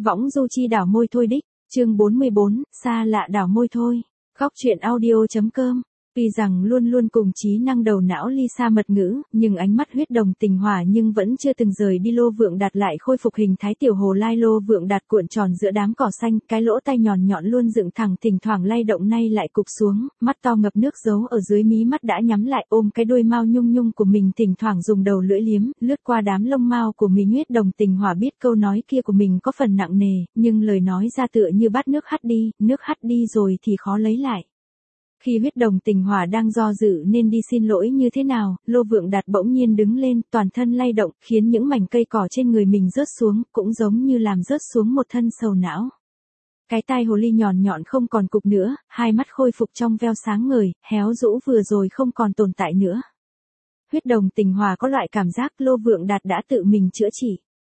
Võng du chi đảo môi thôi đích, chương 44, xa lạ đảo môi thôi. Góc truyện audio.com. Tuy rằng luôn luôn cùng trí năng đầu não Lisa mật ngữ, nhưng ánh mắt huyết đồng tình hỏa nhưng vẫn chưa từng rời đi. Lô Vượng Đạt lại khôi phục hình thái tiểu hồ lai. Lô Vượng Đạt cuộn tròn giữa đám cỏ xanh, cái lỗ tai nhọn nhọn luôn dựng thẳng thỉnh thoảng lay động nay lại cụp xuống, mắt to ngập nước giấu ở dưới mí mắt đã nhắm lại, ôm cái đuôi mao nhung nhung của mình thỉnh thoảng dùng đầu lưỡi liếm, lướt qua đám lông mao của mình. Huyết đồng tình hỏa biết câu nói kia của mình có phần nặng nề, nhưng lời nói ra tựa như bát nước hắt đi rồi thì khó lấy lại. Khi huyết đồng tình hỏa đang do dự nên đi xin lỗi như thế nào, Lô Vượng Đạt bỗng nhiên đứng lên, toàn thân lay động, khiến những mảnh cây cỏ trên người mình rớt xuống, cũng giống như làm rớt xuống một thân sầu não. Cái tai hồ ly nhọn nhọn không còn cụp nữa, hai mắt khôi phục trong veo sáng ngời, héo rũ vừa rồi không còn tồn tại nữa. Huyết đồng tình hỏa có loại cảm giác Lô Vượng Đạt đã tự mình chữa trị.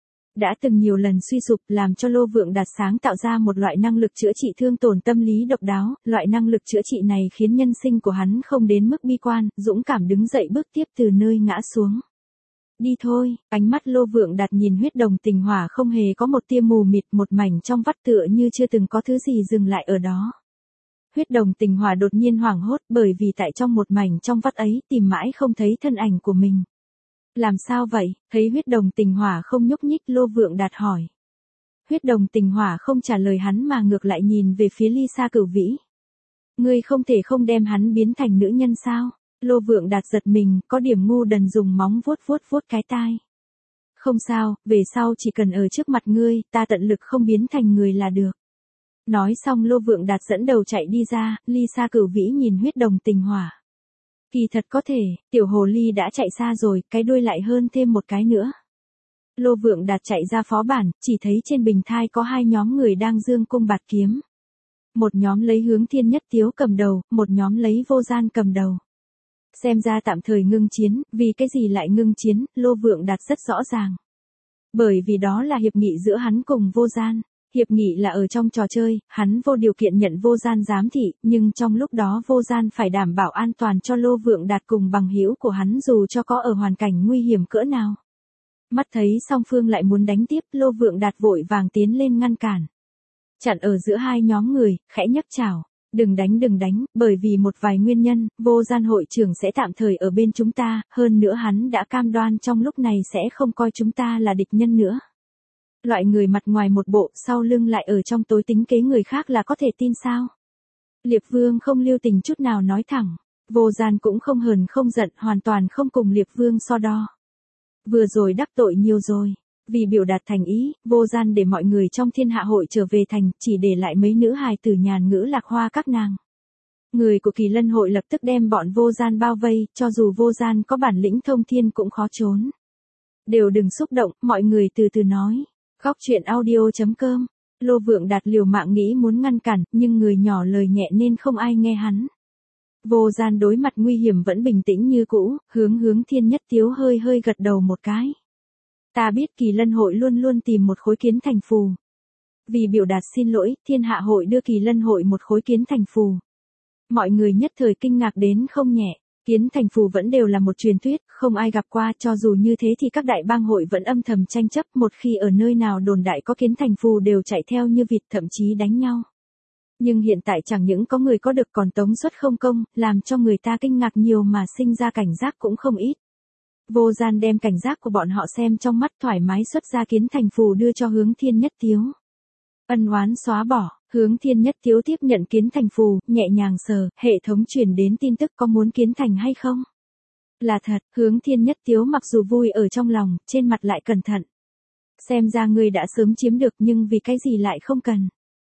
Đã từng nhiều lần suy sụp làm cho Lô Vượng Đạt sáng tạo ra một loại năng lực chữa trị thương tổn tâm lý độc đáo, loại năng lực chữa trị này khiến nhân sinh của hắn không đến mức bi quan, dũng cảm đứng dậy bước tiếp từ nơi ngã xuống. Đi thôi, ánh mắt Lô Vượng Đạt nhìn huyết đồng tình hỏa không hề có một tia mù mịt, một mảnh trong vắt tựa như chưa từng có thứ gì dừng lại ở đó. Huyết đồng tình hỏa đột nhiên hoảng hốt bởi vì tại trong một mảnh trong vắt ấy tìm mãi không thấy thân ảnh của mình. Làm sao vậy? Thấy huyết đồng tình hỏa không nhúc nhích, Lô Vượng Đạt hỏi. Huyết đồng tình hỏa không trả lời hắn mà ngược lại nhìn về phía Lisa Cửu Vĩ. Ngươi không thể không đem hắn biến thành nữ nhân sao? Lô Vượng Đạt giật mình, có điểm ngu đần dùng móng vuốt cái tai. Không sao, về sau chỉ cần ở trước mặt ngươi, ta tận lực không biến thành người là được. Nói xong Lô Vượng Đạt dẫn đầu chạy đi ra, Lisa Cửu Vĩ nhìn huyết đồng tình hỏa. Kỳ thật có thể, tiểu hồ ly đã chạy xa rồi, cái đuôi lại hơn thêm một cái nữa. Lô Vượng Đạt chạy ra phó bản, chỉ thấy trên bình thai có hai nhóm người đang giương cung bạt kiếm. Một nhóm lấy Hướng Thiên Nhất Tiếu cầm đầu, một nhóm lấy Vô Gian cầm đầu. Xem ra tạm thời ngưng chiến, vì cái gì lại ngưng chiến, Lô Vượng Đạt rất rõ ràng. Bởi vì đó là hiệp nghị giữa hắn cùng Vô Gian. Hiệp nghị là ở trong trò chơi, hắn vô điều kiện nhận Vô Gian giám thị, nhưng trong lúc đó Vô Gian phải đảm bảo an toàn cho Lô Vượng Đạt cùng bằng hữu của hắn dù cho có ở hoàn cảnh nguy hiểm cỡ nào. Mắt thấy song phương lại muốn đánh tiếp, Lô Vượng Đạt vội vàng tiến lên ngăn cản. Chặn ở giữa hai nhóm người, khẽ nhấc chảo. Đừng đánh, bởi vì một vài nguyên nhân, Vô Gian hội trưởng sẽ tạm thời ở bên chúng ta, hơn nữa hắn đã cam đoan trong lúc này sẽ không coi chúng ta là địch nhân nữa. Loại người mặt ngoài một bộ, sau lưng lại ở trong tối tính kế người khác là có thể tin sao? Liệp Vương không lưu tình chút nào nói thẳng. Vô Gian cũng không hờn không giận, hoàn toàn không cùng Liệp Vương so đo. Vừa rồi đắc tội nhiều rồi. Vì biểu đạt thành ý, Vô Gian để mọi người trong thiên hạ hội trở về thành, chỉ để lại mấy nữ hài tử nhàn ngữ lạc hoa các nàng. Người của Kỳ Lân hội lập tức đem bọn Vô Gian bao vây, cho dù Vô Gian có bản lĩnh thông thiên cũng khó trốn. Đều đừng xúc động, mọi người từ từ nói. Góc truyện audio.com. Lô Vượng Đạt liều mạng nghĩ muốn ngăn cản, nhưng người nhỏ lời nhẹ nên không ai nghe hắn. Vô Gian đối mặt nguy hiểm vẫn bình tĩnh như cũ, Hướng Thiên Nhất Tiếu hơi gật đầu một cái. Ta biết Kỳ Lân hội luôn luôn tìm một khối kiến thành phù. Vì biểu đạt xin lỗi, thiên hạ hội đưa Kỳ Lân hội một khối kiến thành phù. Mọi người nhất thời kinh ngạc đến không nhẹ. Kiến thành phù vẫn đều là một truyền thuyết, không ai gặp qua, cho dù như thế thì các đại bang hội vẫn âm thầm tranh chấp, một khi ở nơi nào đồn đại có kiến thành phù đều chạy theo như vịt, thậm chí đánh nhau. Nhưng hiện tại chẳng những có người có được còn tống xuất không công, làm cho người ta kinh ngạc nhiều mà sinh ra cảnh giác cũng không ít. Vô Gian đem cảnh giác của bọn họ xem trong mắt, thoải mái xuất ra kiến thành phù đưa cho Hướng Thiên Nhất Tiếu. Ân oán xóa bỏ. Hướng Thiên Nhất Tiếu tiếp nhận kiến thành phù, nhẹ nhàng sờ, hệ thống truyền đến tin tức có muốn kiến thành hay không? Là thật, Hướng Thiên Nhất Tiếu mặc dù vui ở trong lòng, trên mặt lại cẩn thận. Xem ra ngươi đã sớm chiếm được nhưng vì cái gì lại không cần.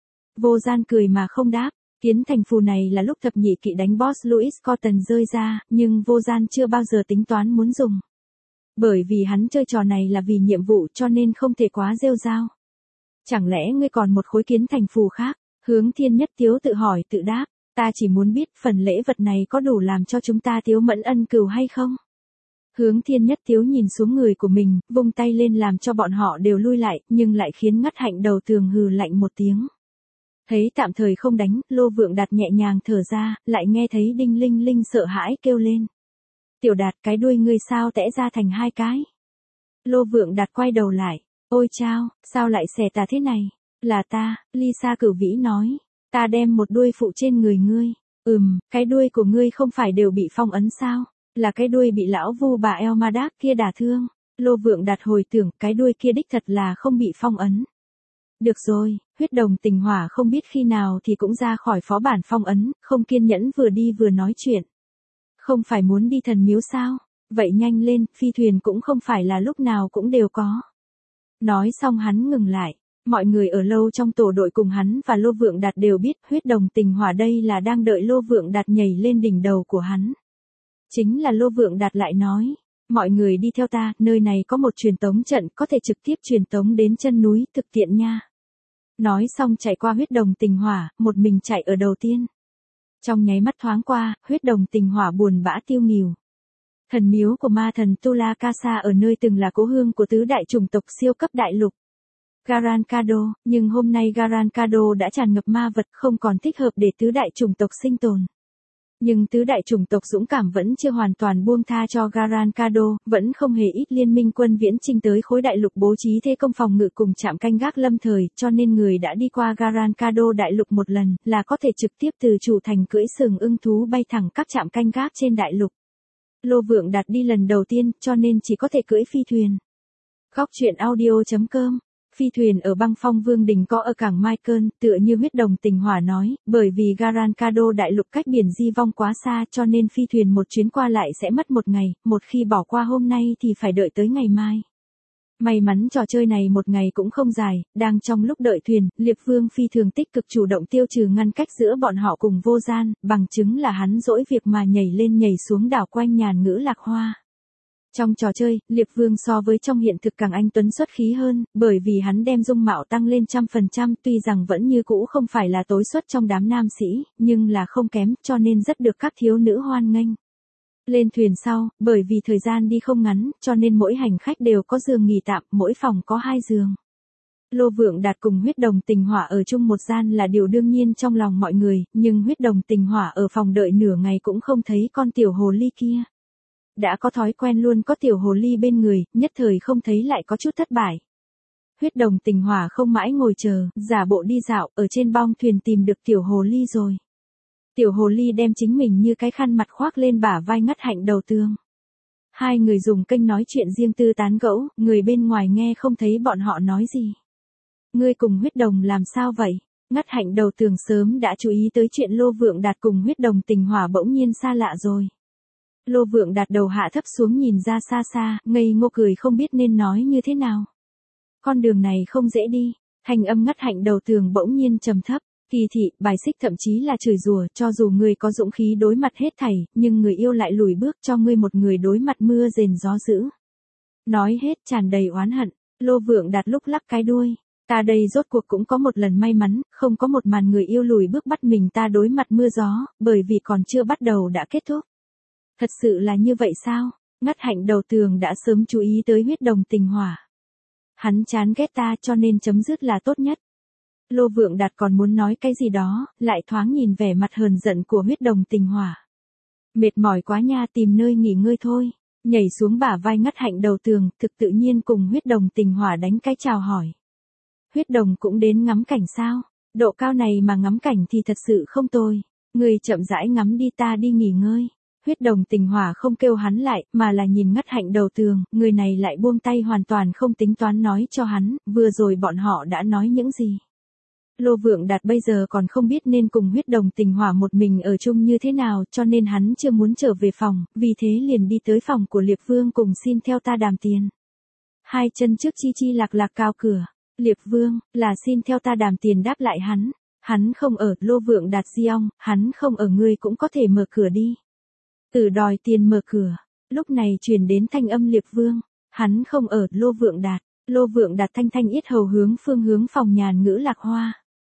Vô Gian cười mà không đáp, kiến thành phù này là lúc thập nhị kỵ đánh boss Louis Cotton rơi ra, nhưng Vô Gian chưa bao giờ tính toán muốn dùng. Bởi vì hắn chơi trò này là vì nhiệm vụ cho nên không thể quá rêu rao. Chẳng lẽ ngươi còn một khối kiến thành phù khác? Hướng Thiên Nhất Tiếu tự hỏi tự đáp, ta chỉ muốn biết phần lễ vật này có đủ làm cho chúng ta Tiếu mẫn ân cừu hay không? Hướng Thiên Nhất Tiếu nhìn xuống người của mình, vung tay lên làm cho bọn họ đều lui lại, nhưng lại khiến Ngắt Hạnh đầu tường hừ lạnh một tiếng. Thấy tạm thời không đánh, Lô Vượng Đạt nhẹ nhàng thở ra, lại nghe thấy Đinh Linh Linh sợ hãi kêu lên. Tiểu Đạt, cái đuôi ngươi sao tẽ ra thành hai cái? Lô Vượng Đạt quay đầu lại. Ôi chao, sao lại xẻ tà thế này? Là ta, Lisa Cửu Vĩ nói. Ta đem một đuôi phụ trên người ngươi. Cái đuôi của ngươi không phải đều bị phong ấn sao? Là cái đuôi bị lão vu bà Elmadak kia đả thương. Lô Vượng Đạt hồi tưởng cái đuôi kia đích thật là không bị phong ấn. Được rồi, huyết đồng tình hỏa không biết khi nào thì cũng ra khỏi phó bản phong ấn, không kiên nhẫn vừa đi vừa nói chuyện. Không phải muốn đi thần miếu sao? Vậy nhanh lên, phi thuyền cũng không phải là lúc nào cũng đều có. Nói xong hắn ngừng lại. Mọi người ở lâu trong tổ đội cùng hắn và Lô Vượng Đạt đều biết huyết đồng tình hỏa đây là đang đợi Lô Vượng Đạt nhảy lên đỉnh đầu của hắn. Chính là Lô Vượng Đạt lại nói. Mọi người đi theo ta, nơi này có một truyền tống trận có thể trực tiếp truyền tống đến chân núi, thực tiện nha. Nói xong chạy qua huyết đồng tình hỏa, một mình chạy ở đầu tiên. Trong nháy mắt thoáng qua, huyết đồng tình hỏa buồn bã tiêu nghỉu. Thần miếu của ma thần Tulakasa ở nơi từng là cố hương của tứ đại chủng tộc siêu cấp đại lục. Garankado, nhưng hôm nay Garankado đã tràn ngập ma vật không còn thích hợp để tứ đại chủng tộc sinh tồn. Nhưng tứ đại chủng tộc dũng cảm vẫn chưa hoàn toàn buông tha cho Garankado, vẫn không hề ít liên minh quân viễn chinh tới khối đại lục bố trí thế công phòng ngự cùng trạm canh gác lâm thời, cho nên người đã đi qua Garankado đại lục một lần, là có thể trực tiếp từ chủ thành cưỡi sừng ưng thú bay thẳng các trạm canh gác trên đại lục. Lô Vượng Đạt đi lần đầu tiên, cho nên chỉ có thể cưỡi phi thuyền. Góc truyện audio.com. Phi thuyền ở băng phong vương đình có ở cảng Michael, tựa như huyết đồng tình hỏa nói, bởi vì Garankado đại lục cách biển di vong quá xa cho nên phi thuyền một chuyến qua lại sẽ mất một ngày, một khi bỏ qua hôm nay thì phải đợi tới ngày mai. May mắn trò chơi này một ngày cũng không dài, đang trong lúc đợi thuyền, Liệp Vương phi thường tích cực chủ động tiêu trừ ngăn cách giữa bọn họ cùng vô gian, bằng chứng là hắn dỗi việc mà nhảy lên nhảy xuống đảo quanh nhàn ngữ lạc hoa. Trong trò chơi, Liệp Vương so với trong hiện thực càng anh tuấn xuất khí hơn, bởi vì hắn đem dung mạo tăng lên 100%, tuy rằng vẫn như cũ không phải là tối xuất trong đám nam sĩ, nhưng là không kém, cho nên rất được các thiếu nữ hoan nghênh. Lên thuyền sau, bởi vì thời gian đi không ngắn, cho nên mỗi hành khách đều có giường nghỉ tạm, mỗi phòng có 2 giường. Lô Vượng Đạt cùng huyết đồng tình hỏa ở chung một gian là điều đương nhiên trong lòng mọi người, nhưng huyết đồng tình hỏa ở phòng đợi nửa ngày cũng không thấy con tiểu hồ ly kia. Đã có thói quen luôn có tiểu hồ ly bên người, nhất thời không thấy lại có chút thất bại. Huyết đồng tình hỏa không mãi ngồi chờ, giả bộ đi dạo, ở trên bong thuyền tìm được tiểu hồ ly rồi. Tiểu hồ ly đem chính mình như cái khăn mặt khoác lên bả vai Ngất Hạnh đầu tường. Hai người dùng kênh nói chuyện riêng tư tán gẫu, người bên ngoài nghe không thấy bọn họ nói gì. Ngươi cùng huyết đồng làm sao vậy? Ngất Hạnh đầu tường sớm đã chú ý tới chuyện Lô Vượng Đạt cùng huyết đồng tình hỏa bỗng nhiên xa lạ rồi. Lô Vượng Đạt đầu hạ thấp xuống nhìn ra xa xa, ngây ngô cười không biết nên nói như thế nào. Con đường này không dễ đi, thanh âm Ngất Hạnh đầu tường bỗng nhiên trầm thấp, kỳ thị, bài xích thậm chí là chửi rủa, cho dù người có dũng khí đối mặt hết thảy, nhưng người yêu lại lùi bước cho ngươi một người đối mặt mưa rền gió dữ. Nói hết tràn đầy oán hận, Lô Vượng Đạt lúc lắc cái đuôi. Ta đây rốt cuộc cũng có một lần may mắn, không có một màn người yêu lùi bước bắt mình ta đối mặt mưa gió, bởi vì còn chưa bắt đầu đã kết thúc. Thật sự là như vậy sao? Ngất Hạnh đầu tường đã sớm chú ý tới huyết đồng tình hỏa. Hắn chán ghét ta cho nên chấm dứt là tốt nhất. Lô Vượng Đạt còn muốn nói cái gì đó, lại thoáng nhìn vẻ mặt hờn giận của huyết đồng tình hỏa. Mệt mỏi quá nha, tìm nơi nghỉ ngơi thôi. Nhảy xuống bả vai Ngất Hạnh đầu tường, thực tự nhiên cùng huyết đồng tình hỏa đánh cái chào hỏi. Huyết đồng cũng đến ngắm cảnh sao? Độ cao này mà ngắm cảnh thì thật sự không tồi. Người chậm rãi ngắm đi, ta đi nghỉ ngơi. Huyết đồng tình hỏa không kêu hắn lại, mà là nhìn Ngất Hạnh đầu tường, người này lại buông tay hoàn toàn không tính toán nói cho hắn, vừa rồi bọn họ đã nói những gì. Lô Vượng Đạt bây giờ còn không biết nên cùng huyết đồng tình hỏa một mình ở chung như thế nào, cho nên hắn chưa muốn trở về phòng, vì thế liền đi tới phòng của Liệp Vương cùng xin theo ta đàm tiền. Hai chân trước chi chi lạc lạc cao cửa. Liệp Vương, là xin theo ta đàm tiền đáp lại hắn không ở, Lô Vượng Đạt Diong, hắn không ở ngươi cũng có thể mở cửa đi. Tử đòi tiền mở cửa, lúc này truyền đến thanh âm Liệp Vương, hắn không ở, Lô Vượng Đạt thanh thanh yết hầu hướng phòng nhàn ngữ lạc hoa.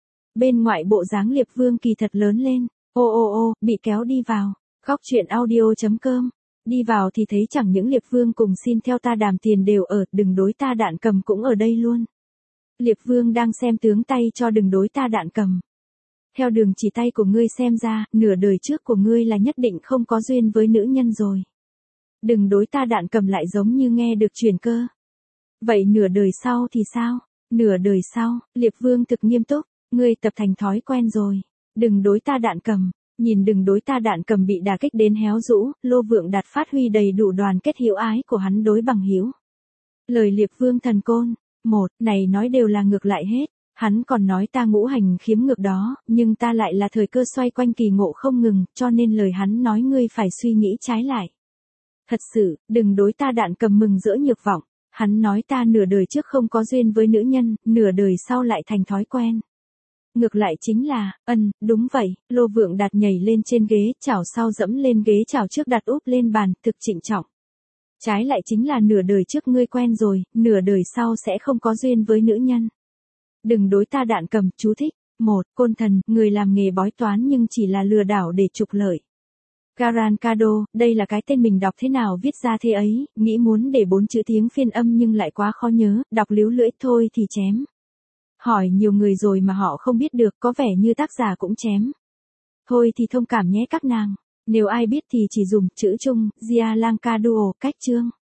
Bên ngoại bộ dáng Liệp Vương kỳ thật lớn lên, ô, bị kéo đi vào, góc truyện audio.com. Đi vào thì thấy chẳng những Liệp Vương cùng xin theo ta đàm tiền đều ở, đừng đối ta đạn cầm cũng ở đây luôn. Liệp Vương đang xem tướng tay cho đừng đối ta đạn cầm. Theo đường chỉ tay của ngươi xem ra, nửa đời trước của ngươi là nhất định không có duyên với nữ nhân rồi. Đừng đối ta đạn cầm lại giống như nghe được truyền cơ. Vậy nửa đời sau thì sao? Nửa đời sau, Liệp Vương thực nghiêm túc, ngươi tập thành thói quen rồi. Đừng đối ta Đạn Cầm. Nhìn đừng đối ta Đạn Cầm bị đả kích đến héo rũ, Lô Vượng Đạt phát huy đầy đủ đoàn kết hữu ái của hắn đối bằng hữu. Lời Liệp Vương Thần Côn. Này nói đều là ngược lại hết. Hắn còn nói ta ngũ hành khiếm ngược đó, nhưng ta lại là thời cơ xoay quanh kỳ ngộ không ngừng, cho nên lời hắn nói ngươi phải suy nghĩ trái lại. Thật sự, đừng đối ta Đạn Cầm mừng rỡ nhược vọng. Hắn nói ta nửa đời trước không có duyên với nữ nhân, nửa đời sau lại thành thói quen. Ngược lại chính là, đúng vậy, Lô Vượng Đạt nhảy lên trên ghế, chảo sau dẫm lên ghế chảo trước đặt úp lên bàn, thực trịnh trọng. Trái lại chính là nửa đời trước ngươi quen rồi, nửa đời sau sẽ không có duyên với nữ nhân. Đừng đối ta Đạn Cầm, chú thích. Côn thần, người làm nghề bói toán nhưng chỉ là lừa đảo để trục lợi. Garancado, đây là cái tên mình đọc thế nào viết ra thế ấy, nghĩ muốn để 4 chữ tiếng phiên âm nhưng lại quá khó nhớ, đọc líu lưỡi thôi thì chém. Hỏi nhiều người rồi mà họ không biết được, có vẻ như tác giả cũng chém. Thôi thì thông cảm nhé các nàng, nếu ai biết thì chỉ dùng chữ chung, Gia Lang Ca Duo, cách chương.